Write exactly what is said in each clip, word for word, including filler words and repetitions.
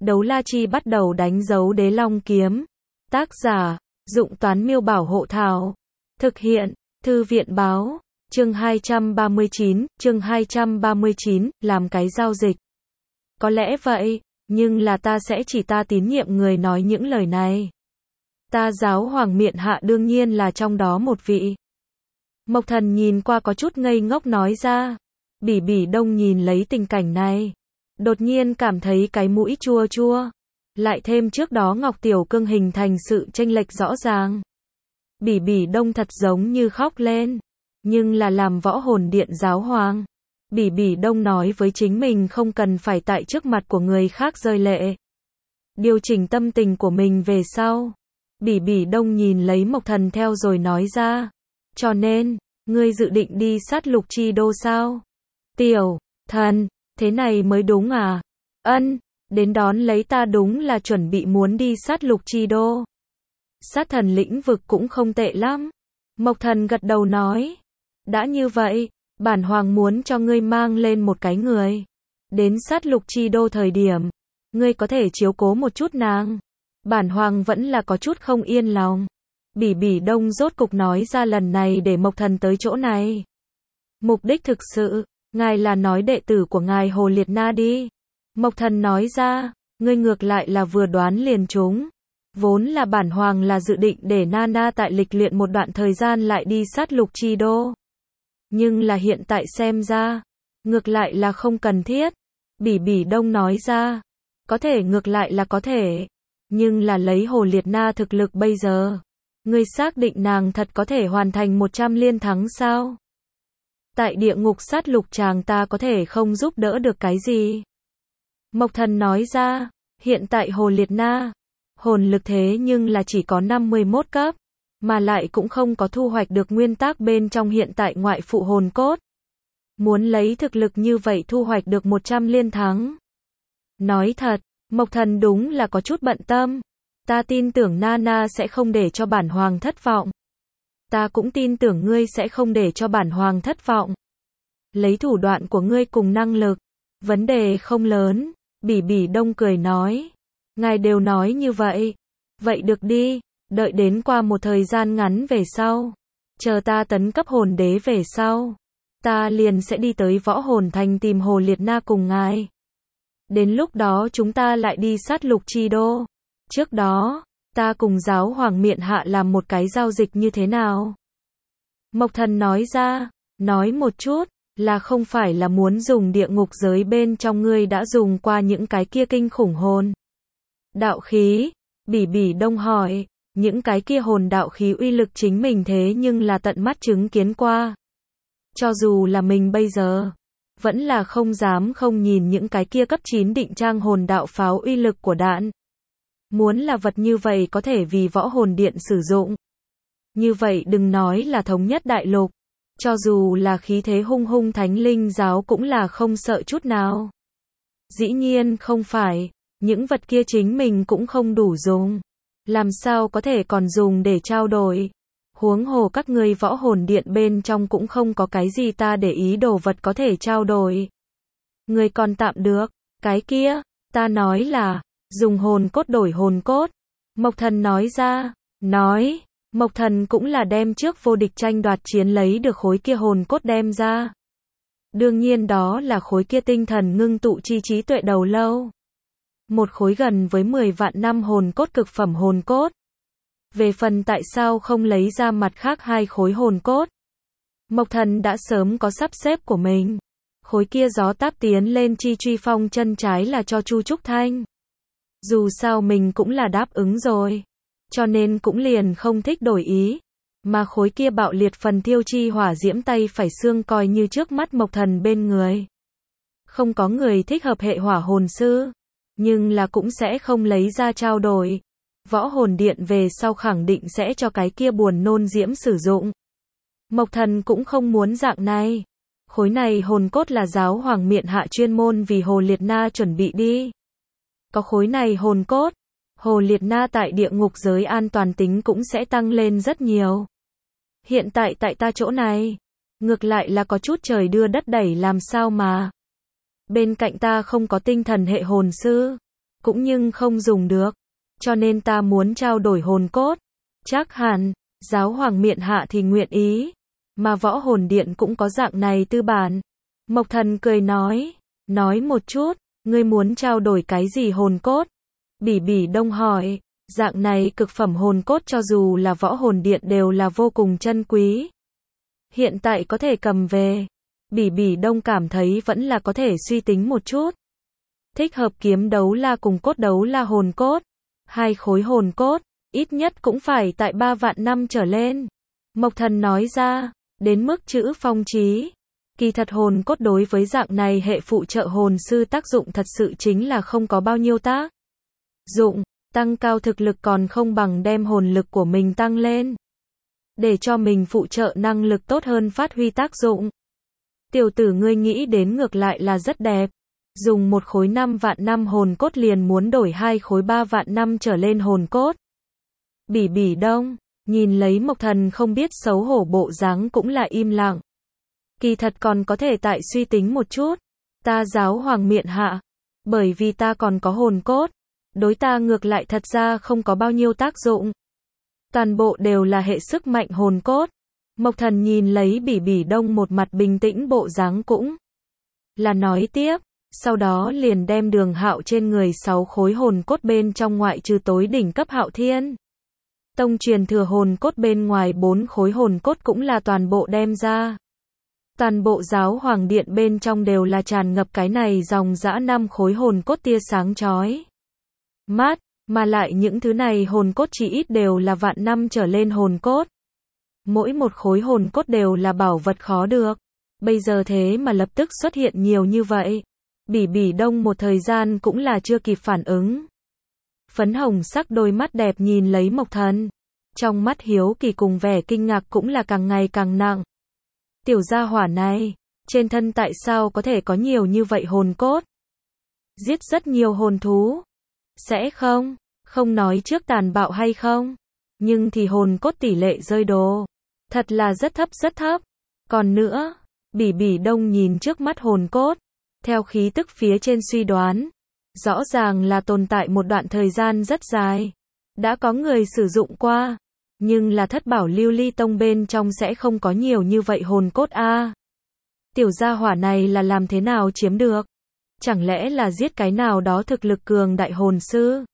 Đấu la chi bắt đầu đánh dấu đế long kiếm. Tác giả, Dụng Toán Miêu Bảo Hộ Thảo. Thực hiện, Thư viện Báo. Chương hai trăm ba mươi chín, chương hai trăm ba mươi chín, làm cái giao dịch. Có lẽ vậy, nhưng là ta sẽ chỉ ta tín nhiệm người nói những lời này. Ta giáo hoàng miện hạ đương nhiên là trong đó một vị. Mộc Thần nhìn qua có chút ngây ngốc nói ra. Bỉ Bỉ Đông nhìn lấy tình cảnh này. Đột nhiên cảm thấy cái mũi chua chua. Lại thêm trước đó Ngọc Tiểu Cương hình thành sự chênh lệch rõ ràng. Bỉ Bỉ Đông thật giống như khóc lên. Nhưng là làm võ hồn điện giáo hoàng. Bỉ Bỉ Đông nói với chính mình không cần phải tại trước mặt của người khác rơi lệ. Điều chỉnh tâm tình của mình về sau. Bỉ Bỉ Đông nhìn lấy Mộc Thần theo rồi nói ra. Cho nên, ngươi dự định đi sát lục chi đô sao? Tiểu Thần, thế này mới đúng à? Ân, đến đón lấy ta đúng là chuẩn bị muốn đi sát lục chi đô. Sát thần lĩnh vực cũng không tệ lắm. Mộc Thần gật đầu nói. Đã như vậy, bản hoàng muốn cho ngươi mang lên một cái người. Đến sát lục chi đô thời điểm, ngươi có thể chiếu cố một chút nàng. Bản hoàng vẫn là có chút không yên lòng. Bỉ Bỉ Đông rốt cục nói ra lần này để Mộc Thần tới chỗ này. Mục đích thực sự, ngài là nói đệ tử của ngài Hồ Liệt Na đi. Mộc Thần nói ra, ngươi ngược lại là vừa đoán liền trúng. Vốn là bản hoàng là dự định để Nana tại lịch luyện một đoạn thời gian lại đi sát lục chi đô. Nhưng là hiện tại xem ra, ngược lại là không cần thiết. Bỉ Bỉ Đông nói ra, có thể ngược lại là có thể. Nhưng là lấy Hồ Liệt Na thực lực bây giờ, ngươi xác định nàng thật có thể hoàn thành một trăm liên thắng sao? Tại địa ngục sát lục chàng ta có thể không giúp đỡ được cái gì? Mộc Thần nói ra, hiện tại Hồ Liệt Na, hồn lực thế nhưng là chỉ có năm mươi mốt cấp, mà lại cũng không có thu hoạch được nguyên tắc bên trong hiện tại ngoại phụ hồn cốt. Muốn lấy thực lực như vậy thu hoạch được một trăm liên thắng. Nói thật, Mộc Thần đúng là có chút bận tâm. Ta tin tưởng Nana sẽ không để cho bản hoàng thất vọng. Ta cũng tin tưởng ngươi sẽ không để cho bản hoàng thất vọng. Lấy thủ đoạn của ngươi cùng năng lực, vấn đề không lớn. Bỉ Bỉ Đông cười nói. Ngài đều nói như vậy. Vậy được đi, đợi đến qua một thời gian ngắn về sau. Chờ ta tấn cấp hồn đế về sau. Ta liền sẽ đi tới võ hồn thành tìm Hồ Liệt Na cùng ngài. Đến lúc đó chúng ta lại đi sát lục chi đô. Trước đó, ta cùng giáo hoàng miện hạ làm một cái giao dịch như thế nào? Mộc Thần nói ra, nói một chút, là không phải là muốn dùng địa ngục giới bên trong ngươi đã dùng qua những cái kia kinh khủng hồn. Đạo khí, Bỉ Bỉ Đông hỏi, những cái kia hồn đạo khí uy lực chính mình thế nhưng là tận mắt chứng kiến qua. Cho dù là mình bây giờ, vẫn là không dám không nhìn những cái kia cấp chín định trang hồn đạo pháo uy lực của đạn. Muốn là vật như vậy có thể vì võ hồn điện sử dụng. Như vậy đừng nói là thống nhất đại lục. Cho dù là khí thế hung hung thánh linh giáo cũng là không sợ chút nào. Dĩ nhiên không phải, những vật kia chính mình cũng không đủ dùng. Làm sao có thể còn dùng để trao đổi. Huống hồ các ngươi võ hồn điện bên trong cũng không có cái gì ta để ý đồ vật có thể trao đổi. Người còn tạm được, cái kia, ta nói là, dùng hồn cốt đổi hồn cốt. Mộc Thần nói ra, nói, Mộc Thần cũng là đem trước vô địch tranh đoạt chiến lấy được khối kia hồn cốt đem ra. Đương nhiên đó là khối kia tinh thần ngưng tụ chi trí tuệ đầu lâu. Một khối gần với mười vạn năm hồn cốt cực phẩm hồn cốt. Về phần tại sao không lấy ra mặt khác hai khối hồn cốt. Mộc Thần đã sớm có sắp xếp của mình. Khối kia gió táp tiến lên chi truy phong chân trái là cho Chu Trúc Thanh. Dù sao mình cũng là đáp ứng rồi. Cho nên cũng liền không thích đổi ý. Mà khối kia bạo liệt phần thiêu chi hỏa diễm tay phải xương coi như trước mắt Mộc Thần bên người. Không có người thích hợp hệ hỏa hồn sư. Nhưng là cũng sẽ không lấy ra trao đổi. Võ hồn điện về sau khẳng định sẽ cho cái kia buồn nôn diễm sử dụng. Mộc Thần cũng không muốn dạng này. Khối này hồn cốt là giáo hoàng miện hạ chuyên môn vì Hồ Liệt Na chuẩn bị đi. Có khối này hồn cốt, Hồ Liệt Na tại địa ngục giới an toàn tính cũng sẽ tăng lên rất nhiều. Hiện tại tại ta chỗ này, ngược lại là có chút trời đưa đất đẩy làm sao mà. Bên cạnh ta không có tinh thần hệ hồn sư. cũng nhưng không dùng được. Cho nên ta muốn trao đổi hồn cốt. Chắc hẳn, giáo hoàng miện hạ thì nguyện ý. Mà võ hồn điện cũng có dạng này tư bản. Mộc Thần cười nói. Nói một chút, ngươi muốn trao đổi cái gì hồn cốt? Bỉ Bỉ Đông hỏi. Dạng này cực phẩm hồn cốt cho dù là võ hồn điện đều là vô cùng chân quý. Hiện tại có thể cầm về. Bỉ Bỉ Đông cảm thấy vẫn là có thể suy tính một chút. Thích hợp kiếm đấu la cùng cốt đấu la hồn cốt. Hai khối hồn cốt, ít nhất cũng phải tại ba vạn năm trở lên. Mộc Thần nói ra, đến mức chữ phong trí. Kỳ thật hồn cốt đối với dạng này hệ phụ trợ hồn sư tác dụng thật sự chính là không có bao nhiêu tác dụng, tăng cao thực lực còn không bằng đem hồn lực của mình tăng lên. Để cho mình phụ trợ năng lực tốt hơn phát huy tác dụng. Tiểu tử ngươi nghĩ đến ngược lại là rất đẹp. Dùng một khối năm vạn năm hồn cốt liền muốn đổi hai khối ba vạn năm trở lên hồn cốt. Bỉ Bỉ Đông, nhìn lấy Mộc Thần không biết xấu hổ bộ dáng cũng là im lặng. Kỳ thật còn có thể tại suy tính một chút. Ta giáo hoàng miện hạ. Bởi vì ta còn có hồn cốt. Đối ta ngược lại thật ra không có bao nhiêu tác dụng. Toàn bộ đều là hệ sức mạnh hồn cốt. Mộc Thần nhìn lấy Bỉ Bỉ Đông một mặt bình tĩnh bộ dáng cũng là nói tiếp. Sau đó liền đem Đường Hạo trên người sáu khối hồn cốt bên trong ngoại trừ tối đỉnh cấp Hạo Thiên Tông truyền thừa hồn cốt bên ngoài bốn khối hồn cốt cũng là toàn bộ đem ra. Toàn bộ giáo hoàng điện bên trong đều là tràn ngập cái này dòng dã năm khối hồn cốt tia sáng chói mắt, mà lại những thứ này hồn cốt chỉ ít đều là vạn năm trở lên hồn cốt. Mỗi một khối hồn cốt đều là bảo vật khó được. Bây giờ thế mà lập tức xuất hiện nhiều như vậy. Bỉ Bỉ Đông một thời gian cũng là chưa kịp phản ứng. Phấn hồng sắc đôi mắt đẹp nhìn lấy Mộc Thần. Trong mắt hiếu kỳ cùng vẻ kinh ngạc cũng là càng ngày càng nặng. Tiểu gia hỏa này, trên thân tại sao có thể có nhiều như vậy hồn cốt? Giết rất nhiều hồn thú. Sẽ không, không nói trước tàn bạo hay không. Nhưng thì hồn cốt tỷ lệ rơi đồ. Thật là rất thấp rất thấp. Còn nữa, Bỉ Bỉ Đông nhìn trước mắt hồn cốt. Theo khí tức phía trên suy đoán. Rõ ràng là tồn tại một đoạn thời gian rất dài. Đã có người sử dụng qua. Nhưng là thất bảo lưu ly tông bên trong sẽ không có nhiều như vậy hồn cốt a. À, tiểu gia hỏa này là làm thế nào chiếm được? Chẳng lẽ là giết cái nào đó thực lực cường đại hồn sư?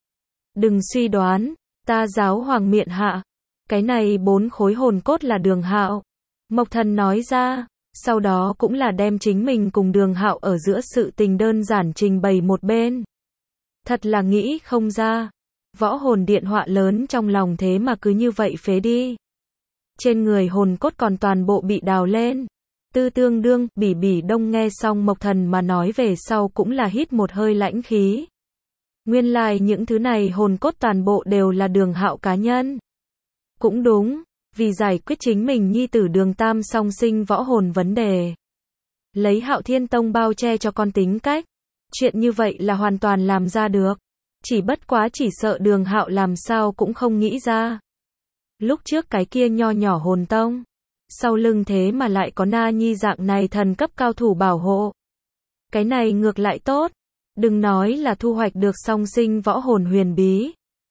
Đừng suy đoán, ta giáo hoàng miện hạ. Cái này bốn khối hồn cốt là Đường Hạo. Mộc Thần nói ra, sau đó cũng là đem chính mình cùng Đường Hạo ở giữa sự tình đơn giản trình bày một bên. Thật là nghĩ không ra. Võ hồn điện họa lớn trong lòng thế mà cứ như vậy phế đi. Trên người hồn cốt còn toàn bộ bị đào lên. Tư tương đương, Bỉ Bỉ Đông nghe xong Mộc Thần mà nói về sau cũng là hít một hơi lãnh khí. Nguyên lai những thứ này hồn cốt toàn bộ đều là Đường Hạo cá nhân. Cũng đúng, vì giải quyết chính mình nhi tử Đường Tam song sinh võ hồn vấn đề. Lấy Hạo Thiên Tông bao che cho con tính cách. Chuyện như vậy là hoàn toàn làm ra được. Chỉ bất quá chỉ sợ Đường Hạo làm sao cũng không nghĩ ra. Lúc trước cái kia nho nhỏ hồn tông. Sau lưng thế mà lại có Na Nhi dạng này thần cấp cao thủ bảo hộ. Cái này ngược lại tốt. Đừng nói là thu hoạch được song sinh võ hồn huyền bí.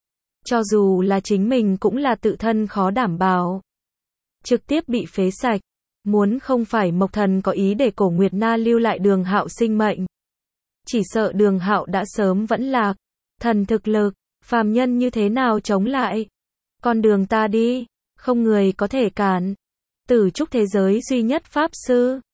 Cho dù là chính mình cũng là tự thân khó đảm bảo. Trực tiếp bị phế sạch. Muốn không phải Mộc Thần có ý để Cổ Nguyệt Na lưu lại Đường Hạo sinh mệnh. Chỉ sợ Đường Hạo đã sớm vẫn lạc. Thần thực lực, phàm nhân như thế nào chống lại? Con đường ta đi, không người có thể cản. Tử trúc thế giới duy nhất pháp sư.